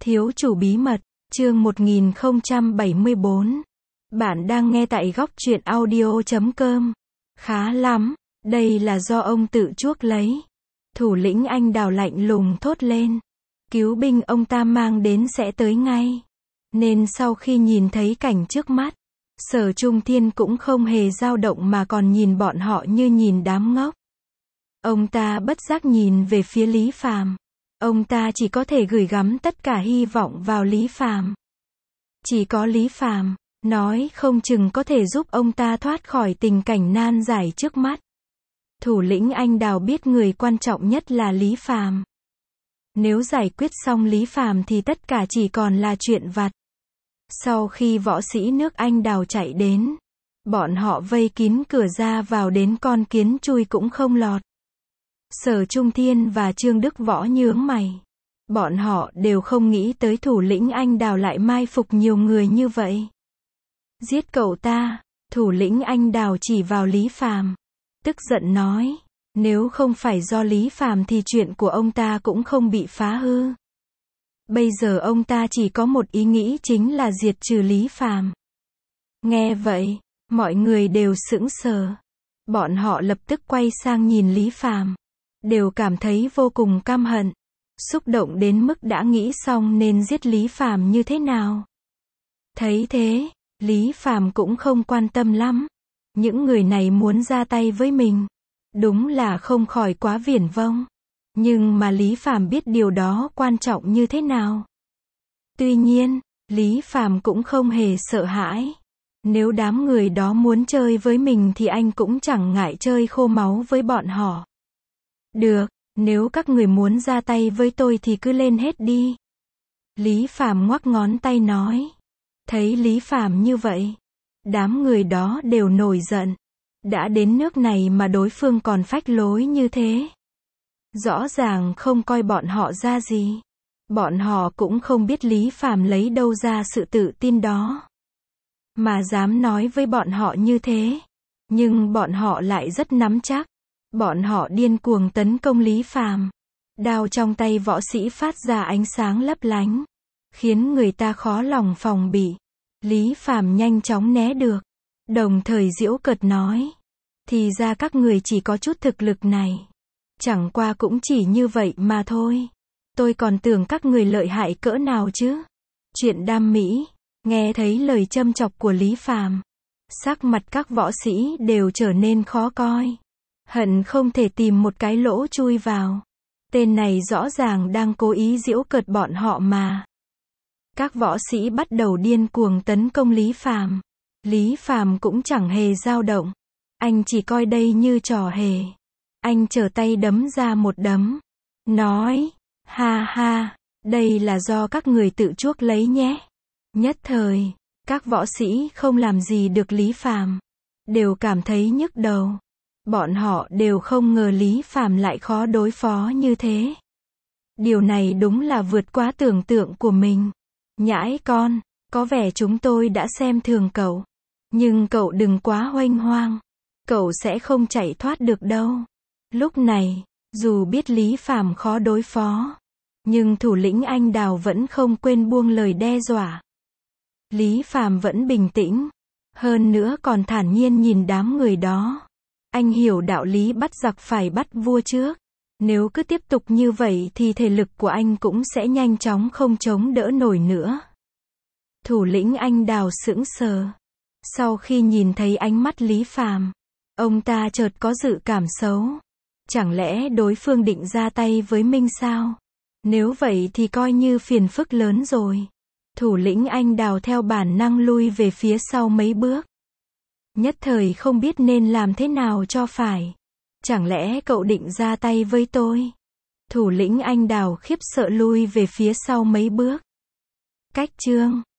Thiếu chủ bí mật, chương 1074. Bạn đang nghe tại góc truyện audio.com. Khá lắm, đây là do ông tự chuốc lấy. Thủ lĩnh Anh Đào lạnh lùng thốt lên. Cứu binh ông ta mang đến sẽ tới ngay. Nên sau khi nhìn thấy cảnh trước mắt, Sở Trung Thiên cũng không hề dao động mà còn nhìn bọn họ như nhìn đám ngốc. Ông ta bất giác nhìn về phía Lý Phàm. Ông ta chỉ có thể gửi gắm tất cả hy vọng vào Lý Phàm. Chỉ có Lý Phàm, nói không chừng có thể giúp ông ta thoát khỏi tình cảnh nan giải trước mắt. Thủ lĩnh Anh Đào biết người quan trọng nhất là Lý Phàm. Nếu giải quyết xong Lý Phàm thì tất cả chỉ còn là chuyện vặt. Sau khi võ sĩ nước Anh Đào chạy đến, bọn họ vây kín cửa ra vào đến con kiến chui cũng không lọt. Sở Trung Thiên và Trương Đức Võ nhướng mày. Bọn họ đều không nghĩ tới thủ lĩnh Anh Đào lại mai phục nhiều người như vậy. Giết cậu ta, thủ lĩnh Anh Đào chỉ vào Lý Phàm, tức giận nói, nếu không phải do Lý Phàm thì chuyện của ông ta cũng không bị phá hư. Bây giờ ông ta chỉ có một ý nghĩ chính là diệt trừ Lý Phàm. Nghe vậy, mọi người đều sững sờ. Bọn họ lập tức quay sang nhìn Lý Phàm, đều cảm thấy vô cùng căm hận, xúc động đến mức đã nghĩ xong nên giết Lý Phàm như thế nào. Thấy thế, Lý Phàm cũng không quan tâm lắm. Những người này muốn ra tay với mình, đúng là không khỏi quá viển vông. Nhưng mà Lý Phàm biết điều đó quan trọng như thế nào. Tuy nhiên, Lý Phàm cũng không hề sợ hãi. Nếu đám người đó muốn chơi với mình thì anh cũng chẳng ngại chơi khô máu với bọn họ. Được, nếu các người muốn ra tay với tôi thì cứ lên hết đi. Lý Phàm ngoắc ngón tay nói. Thấy Lý Phàm như vậy, đám người đó đều nổi giận. Đã đến nước này mà đối phương còn phách lối như thế. Rõ ràng không coi bọn họ ra gì. Bọn họ cũng không biết Lý Phàm lấy đâu ra sự tự tin đó, mà dám nói với bọn họ như thế. Nhưng bọn họ lại rất nắm chắc. Bọn họ điên cuồng tấn công Lý Phàm. Đao trong tay võ sĩ phát ra ánh sáng lấp lánh, khiến người ta khó lòng phòng bị. Lý Phàm nhanh chóng né được, đồng thời giễu cợt nói. Thì ra các người chỉ có chút thực lực này. Chẳng qua cũng chỉ như vậy mà thôi. Tôi còn tưởng các người lợi hại cỡ nào chứ. Chuyện đam mỹ. Nghe thấy lời châm chọc của Lý Phàm, sắc mặt các võ sĩ đều trở nên khó coi. Hận không thể tìm một cái lỗ chui vào. Tên này rõ ràng đang cố ý giễu cợt bọn họ mà. Các võ sĩ bắt đầu điên cuồng tấn công Lý Phàm. Lý Phàm cũng chẳng hề dao động. Anh chỉ coi đây như trò hề. Anh trở tay đấm ra một đấm. Nói, ha ha, đây là do các người tự chuốc lấy nhé. Nhất thời, các võ sĩ không làm gì được Lý Phàm, đều cảm thấy nhức đầu. Bọn họ đều không ngờ Lý Phàm lại khó đối phó như thế. Điều này đúng là vượt quá tưởng tượng của mình. Nhãi con, có vẻ chúng tôi đã xem thường cậu. Nhưng cậu đừng quá huênh hoang. Cậu sẽ không chạy thoát được đâu. Lúc này, dù biết Lý Phàm khó đối phó, nhưng thủ lĩnh Anh Đào vẫn không quên buông lời đe dọa. Lý Phàm vẫn bình tĩnh, hơn nữa còn thản nhiên nhìn đám người đó. Anh hiểu đạo lý bắt giặc phải bắt vua trước. Nếu cứ tiếp tục như vậy thì thể lực của anh cũng sẽ nhanh chóng không chống đỡ nổi nữa. Thủ lĩnh Anh Đào sững sờ. Sau khi nhìn thấy ánh mắt Lý Phàm, ông ta chợt có dự cảm xấu. Chẳng lẽ đối phương định ra tay với mình sao? Nếu vậy thì coi như phiền phức lớn rồi. Thủ lĩnh Anh Đào theo bản năng lui về phía sau mấy bước. Nhất thời không biết nên làm thế nào cho phải. Chẳng lẽ cậu định ra tay với tôi? Thủ lĩnh Anh Đào khiếp sợ lui về phía sau mấy bước. Cách chương